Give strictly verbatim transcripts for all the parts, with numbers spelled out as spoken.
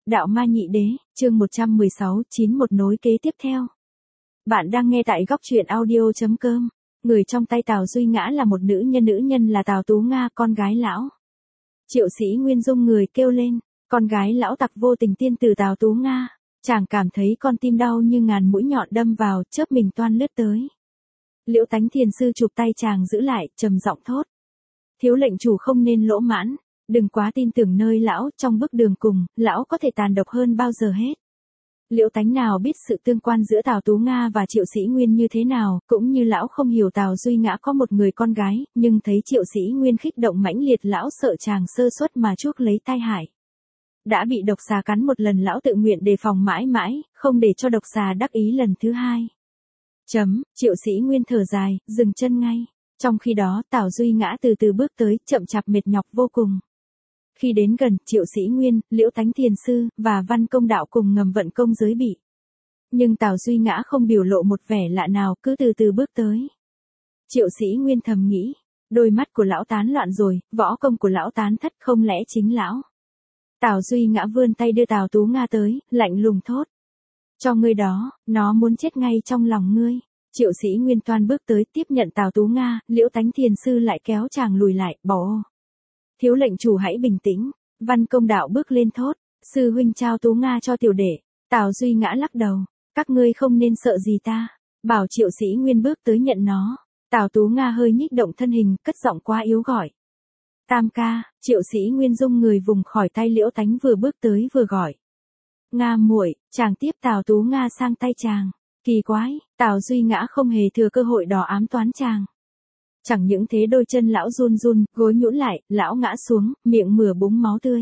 Đạo Ma Nhị Đế, chương một trăm mười sáu, chín một nối kế tiếp theo. Bạn đang nghe tại góc truyện audio.com. Người trong tay Tào Duy Ngã là một nữ nhân, nữ nhân là Tào Tú Nga, con gái lão. Triệu Sĩ Nguyên rung người kêu lên, con gái lão tặc vô tình tiên tử Tào Tú Nga. Chàng cảm thấy con tim đau như ngàn mũi nhọn đâm vào, chớp mình toan lướt tới. Liễu Tánh thiền sư chụp tay chàng giữ lại, trầm giọng thốt. Thiếu lệnh chủ không nên lỗ mãn. Đừng quá tin tưởng nơi lão, trong bước đường cùng, lão có thể tàn độc hơn bao giờ hết. Liễu Tánh nào biết sự tương quan giữa Tào Tú Nga và Triệu Sĩ Nguyên như thế nào, cũng như lão không hiểu Tào Duy Ngã có một người con gái, nhưng thấy Triệu Sĩ Nguyên khích động mãnh liệt, lão sợ chàng sơ suất mà chuốc lấy tai hại. Đã bị độc xà cắn một lần, lão tự nguyện đề phòng mãi mãi, không để cho độc xà đắc ý lần thứ hai. Chấm, Triệu Sĩ Nguyên thở dài, dừng chân ngay. Trong khi đó, Tào Duy Ngã từ từ bước tới, chậm chạp mệt nhọc vô cùng. Khi đến gần, Triệu Sĩ Nguyên, Liễu Tánh thiền sư, và Văn Công đạo cùng ngầm vận công giới bị. Nhưng Tào Duy Ngã không biểu lộ một vẻ lạ nào, cứ từ từ bước tới. Triệu Sĩ Nguyên thầm nghĩ, đôi mắt của lão tán loạn rồi, võ công của lão tán thất, không lẽ chính lão. Tào Duy Ngã vươn tay đưa Tào Tú Nga tới, lạnh lùng thốt. Cho ngươi đó, nó muốn chết ngay trong lòng ngươi. Triệu Sĩ Nguyên toan bước tới tiếp nhận Tào Tú Nga, Liễu Tánh thiền sư lại kéo chàng lùi lại, bỏ. Thiếu lệnh chủ hãy bình tĩnh. Văn Công đạo bước lên thốt. Sư huynh trao Tú Nga cho tiểu đệ. Tào Duy Ngã lắc đầu. Các ngươi không nên sợ gì ta. Bảo Triệu Sĩ Nguyên bước tới nhận nó. Tào Tú Nga hơi nhích động thân hình, cất giọng quá yếu gọi. Tam ca. Triệu Sĩ Nguyên rung người vùng khỏi tay Liễu Tánh, vừa bước tới vừa gọi. Nga muội. Chàng tiếp Tào Tú Nga sang tay chàng. Kỳ quái, Tào Duy Ngã không hề thừa cơ hội đỏ ám toán chàng. Chẳng những thế, đôi chân lão run run, gối nhũn lại, lão ngã xuống, miệng mửa búng máu tươi.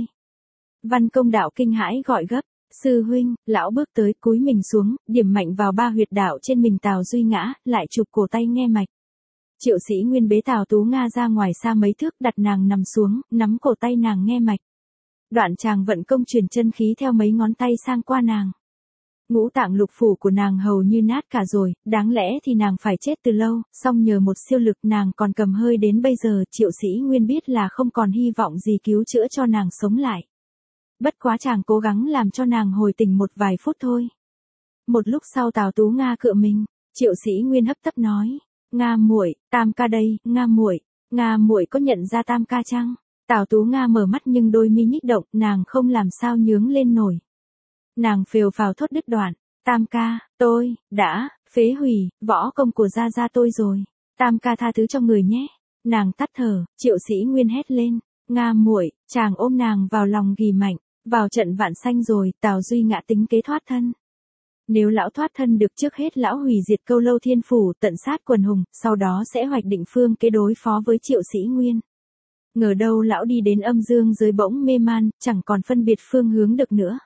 Văn Công đạo kinh hãi gọi gấp, sư huynh. Lão bước tới, cúi mình xuống, điểm mạnh vào ba huyệt đạo trên mình Tào Duy Ngã, lại chụp cổ tay nghe mạch. Triệu Sĩ Nguyên bế Tào Tú Nga ra ngoài xa mấy thước, đặt nàng nằm xuống, nắm cổ tay nàng nghe mạch. Đoạn chàng vận công truyền chân khí theo mấy ngón tay sang qua nàng. Ngũ tạng lục phủ của nàng hầu như nát cả rồi, đáng lẽ thì nàng phải chết từ lâu, song nhờ một siêu lực nàng còn cầm hơi đến bây giờ. Triệu Sĩ Nguyên biết là không còn hy vọng gì cứu chữa cho nàng sống lại. Bất quá chàng cố gắng làm cho nàng hồi tỉnh một vài phút thôi. Một lúc sau Tào Tú Nga cựa mình, Triệu Sĩ Nguyên hấp tấp nói, Nga muội, Tam ca đây, Nga muội, Nga muội có nhận ra Tam ca chăng? Tào Tú Nga mở mắt nhưng đôi mi nhích động, nàng không làm sao nhướng lên nổi. Nàng phều phào thốt đứt đoạn, Tam ca, tôi, đã, phế hủy, võ công của gia gia tôi rồi. Tam ca tha thứ cho người nhé. Nàng tắt thở, Triệu Sĩ Nguyên hét lên, Nga muội. Chàng ôm nàng vào lòng ghì mạnh, vào trận vạn xanh rồi. Tào Duy Ngã tính kế thoát thân. Nếu lão thoát thân được, trước hết lão hủy diệt Câu Lâu Thiên Phủ, tận sát quần hùng, sau đó sẽ hoạch định phương kế đối phó với Triệu Sĩ Nguyên. Ngờ đâu lão đi đến âm dương giới bỗng mê man, chẳng còn phân biệt phương hướng được nữa.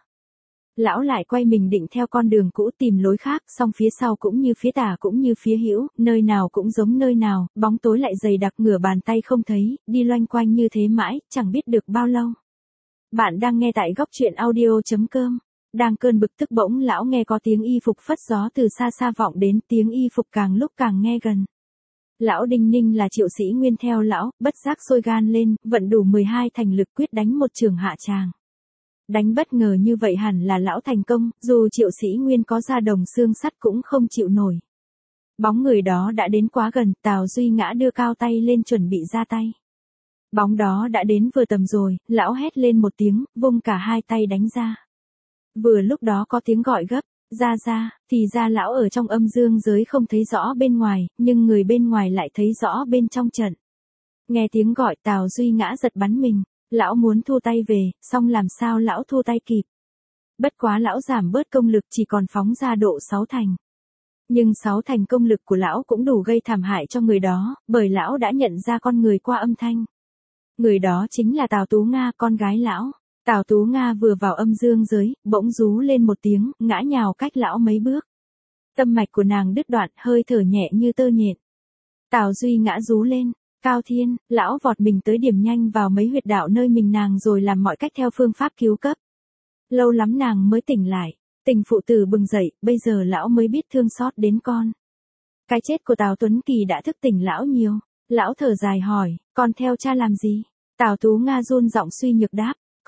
Lão lại quay mình định theo con đường cũ tìm lối khác, song phía sau cũng như phía tả cũng như phía hữu, nơi nào cũng giống nơi nào, bóng tối lại dày đặc, ngửa bàn tay không thấy, đi loanh quanh như thế mãi, chẳng biết được bao lâu. Bạn đang nghe tại góc truyện audio.com. Đang cơn bực tức, bỗng lão nghe có tiếng y phục phất gió từ xa xa vọng đến, tiếng y phục càng lúc càng nghe gần. Lão đinh ninh là Triệu Sĩ Nguyên theo lão, bất giác sôi gan lên, vận đủ mười hai thành lực quyết đánh một trường hạ tràng. Đánh bất ngờ như vậy hẳn là lão thành công, dù Triệu Sĩ Nguyên có da đồng xương sắt cũng không chịu nổi. Bóng người đó đã đến quá gần, Tào Duy Ngã đưa cao tay lên chuẩn bị ra tay. Bóng đó đã đến vừa tầm rồi, lão hét lên một tiếng, vung cả hai tay đánh ra. Vừa lúc đó có tiếng gọi gấp, ra ra, thì ra lão ở trong âm dương giới không thấy rõ bên ngoài, nhưng người bên ngoài lại thấy rõ bên trong trận. Nghe tiếng gọi, Tào Duy Ngã giật bắn mình. Lão muốn thu tay về, song làm sao lão thu tay kịp. Bất quá lão giảm bớt công lực, chỉ còn phóng ra độ sáu thành. Nhưng sáu thành công lực của lão cũng đủ gây thảm hại cho người đó, bởi lão đã nhận ra con người qua âm thanh. Người đó chính là Tào Tú Nga, con gái lão. Tào Tú Nga vừa vào âm dương giới, bỗng rú lên một tiếng, ngã nhào cách lão mấy bước. Tâm mạch của nàng đứt đoạn, hơi thở nhẹ như tơ nhện. Tào Duy Ngã rú lên. Cao thiên, lão vọt mình tới điểm nhanh vào mấy huyệt đạo nơi mình nàng rồi làm mọi cách theo phương pháp cứu cấp. Lâu lắm nàng mới tỉnh lại, tình phụ tử bừng dậy, bây giờ lão mới biết thương xót đến con. Cái chết của Tào Tuấn Kỳ đã thức tỉnh lão nhiều, lão thở dài hỏi, con theo cha làm gì? Tào Tú Nga run giọng suy nhược đáp,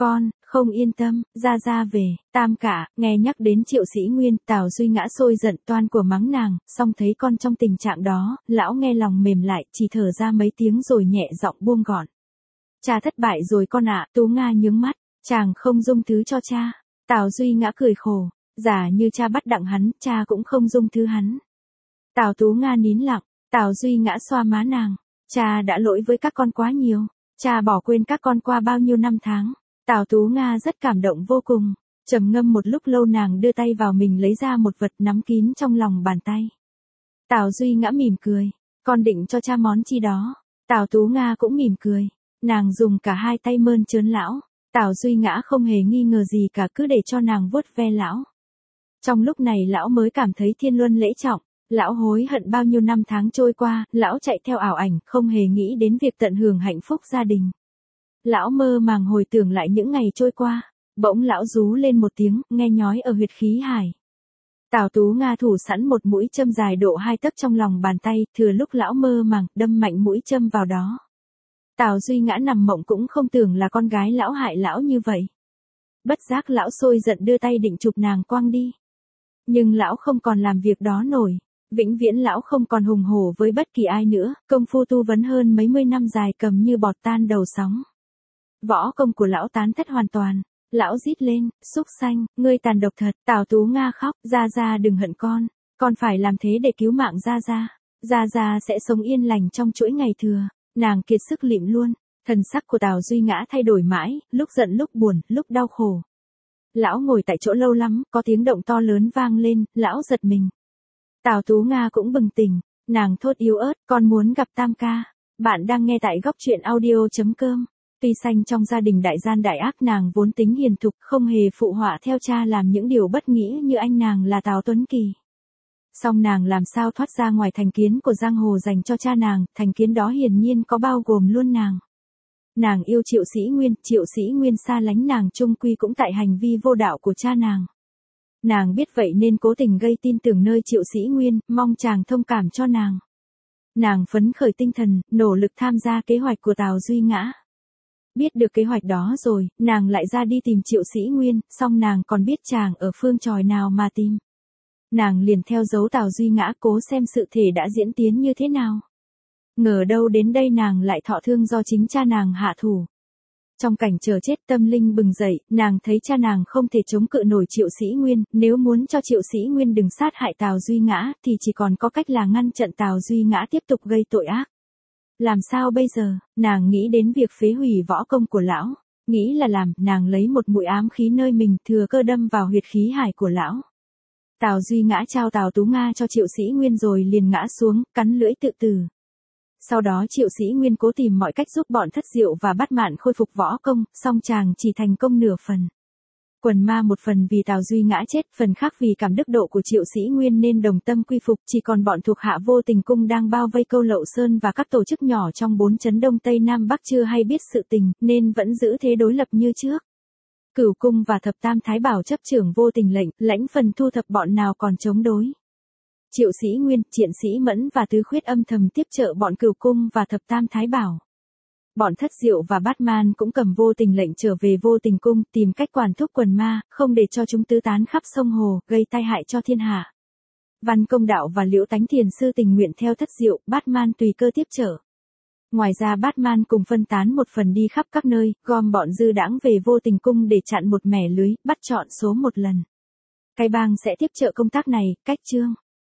Con, không yên tâm, ra ra về, Tam cả, nghe nhắc đến Triệu Sĩ Nguyên, Tào Duy Ngã sôi giận toan của mắng nàng, xong thấy con trong tình trạng đó, lão nghe lòng mềm lại, chỉ thở ra mấy tiếng rồi nhẹ giọng buông gọn. Cha thất bại rồi con ạ, Tú Nga nhướng mắt, chàng không dung thứ cho cha. Tào Duy Ngã cười khổ, giả như cha bắt đặng hắn, cha cũng không dung thứ hắn. Tào Tú Nga nín lặng, Tào Duy Ngã xoa má nàng, cha đã lỗi với các con quá nhiều, cha bỏ quên các con qua bao nhiêu năm tháng. Tào Tú Nga rất cảm động vô cùng, trầm ngâm một lúc lâu nàng đưa tay vào mình lấy ra một vật nắm kín trong lòng bàn tay. Tào Duy Ngã mỉm cười, con định cho cha món chi đó. Tào Tú Nga cũng mỉm cười, nàng dùng cả hai tay mơn trớn lão. Tào Duy Ngã không hề nghi ngờ gì cả, cứ để cho nàng vuốt ve lão. Trong lúc này lão mới cảm thấy thiên luân lễ trọng, lão hối hận bao nhiêu năm tháng trôi qua, lão chạy theo ảo ảnh, không hề nghĩ đến việc tận hưởng hạnh phúc gia đình. Lão mơ màng hồi tưởng lại những ngày trôi qua, bỗng lão rú lên một tiếng, nghe nhói ở huyệt khí hải. Tào Tú Nga thủ sẵn một mũi châm dài độ hai tấc trong lòng bàn tay, thừa lúc lão mơ màng, đâm mạnh mũi châm vào đó. Tào Duy Ngã nằm mộng cũng không tưởng là con gái lão hại lão như vậy. Bất giác lão sôi giận đưa tay định chụp nàng quăng đi. Nhưng lão không còn làm việc đó nổi. Vĩnh viễn lão không còn hùng hổ với bất kỳ ai nữa, công phu tu vấn hơn mấy mươi năm dài cầm như bọt tan đầu sóng. Võ công của lão tán thất hoàn toàn. Lão rít lên, xúc xanh, ngươi tàn độc thật. Tào Tú Nga khóc, Gia Gia đừng hận con, con phải làm thế để cứu mạng Gia Gia. Gia Gia sẽ sống yên lành trong chuỗi ngày thừa. Nàng kiệt sức lịm luôn, thần sắc của Tào Duy Ngã thay đổi mãi, lúc giận lúc buồn, lúc đau khổ. Lão ngồi tại chỗ lâu lắm, có tiếng động to lớn vang lên, lão giật mình. Tào Tú Nga cũng bừng tỉnh, nàng thốt yếu ớt, con muốn gặp Tam ca. Bạn đang nghe tại góc truyện audio chấm com. Tuy sanh trong gia đình đại gian đại ác, nàng vốn tính hiền thục, không hề phụ họa theo cha làm những điều bất nghĩa như anh nàng là Tào Tuấn Kỳ. Song nàng làm sao thoát ra ngoài thành kiến của giang hồ dành cho cha nàng, thành kiến đó hiển nhiên có bao gồm luôn nàng. Nàng yêu Triệu Sĩ Nguyên, Triệu Sĩ Nguyên xa lánh nàng chung quy cũng tại hành vi vô đạo của cha nàng. Nàng biết vậy nên cố tình gây tin tưởng nơi Triệu Sĩ Nguyên, mong chàng thông cảm cho nàng. Nàng phấn khởi tinh thần, nỗ lực tham gia kế hoạch của Tào Duy Ngã. Biết được kế hoạch đó rồi, nàng lại ra đi tìm Triệu Sĩ Nguyên, song nàng còn biết chàng ở phương tròi nào mà tìm. Nàng liền theo dấu Tào Duy Ngã cố xem sự thể đã diễn tiến như thế nào. Ngờ đâu đến đây nàng lại thọ thương do chính cha nàng hạ thủ. Trong cảnh chờ chết tâm linh bừng dậy, nàng thấy cha nàng không thể chống cự nổi Triệu Sĩ Nguyên, nếu muốn cho Triệu Sĩ Nguyên đừng sát hại Tào Duy Ngã thì chỉ còn có cách là ngăn chặn Tào Duy Ngã tiếp tục gây tội ác. Làm sao bây giờ, nàng nghĩ đến việc phế hủy võ công của lão, nghĩ là làm, nàng lấy một mũi ám khí nơi mình thừa cơ đâm vào huyệt khí hải của lão. Tào Duy Ngã trao Tào Tú Nga cho Triệu Sĩ Nguyên rồi liền ngã xuống, cắn lưỡi tự tử. Sau đó Triệu Sĩ Nguyên cố tìm mọi cách giúp bọn Thất Diệu và Bát Mạn khôi phục võ công, song chàng chỉ thành công nửa phần. Quần ma một phần vì Tào Duy Ngã chết, phần khác vì cảm đức độ của Triệu Sĩ Nguyên nên đồng tâm quy phục, chỉ còn bọn thuộc hạ Vô Tình Cung đang bao vây Câu Lậu Sơn và các tổ chức nhỏ trong bốn chấn Đông Tây Nam Bắc chưa hay biết sự tình, nên vẫn giữ thế đối lập như trước. Cửu Cung và Thập Tam Thái Bảo chấp trưởng Vô Tình lệnh, lãnh phần thu thập bọn nào còn chống đối. Triệu Sĩ Nguyên, Triện Sĩ Mẫn và Tứ Khuyết âm thầm tiếp trợ bọn Cửu Cung và Thập Tam Thái Bảo. Bọn Thất Diệu và Bát Man cũng cầm Vô Tình lệnh trở về Vô Tình Cung, tìm cách quản thúc quần ma, không để cho chúng tứ tán khắp sông hồ, gây tai hại cho thiên hạ. Văn Công Đạo và Liễu Tánh Thiền Sư tình nguyện theo Thất Diệu, Bát Man tùy cơ tiếp trợ. Ngoài ra Bát Man cùng phân tán một phần đi khắp các nơi, gom bọn dư đãng về Vô Tình Cung để chặn một mẻ lưới, bắt chọn số một lần. Cái bang sẽ tiếp trợ công tác này, cách chương.